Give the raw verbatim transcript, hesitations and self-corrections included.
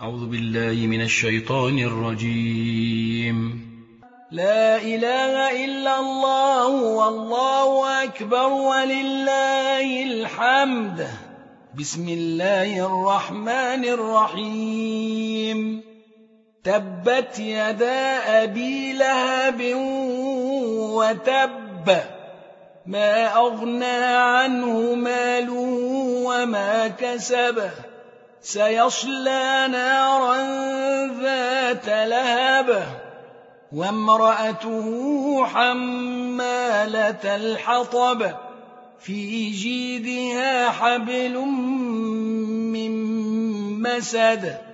أعوذ بالله من الشيطان الرجيم. لا إله إلا الله والله أكبر ولله الحمد. بسم الله الرحمن الرحيم. تبت يدا أبي لهب وتب، ما أغنى عنه ماله وما كسب، سيصلى نارا ذات لهب، وامرأته حمالة الحطب، في جيدها حبل من مسد.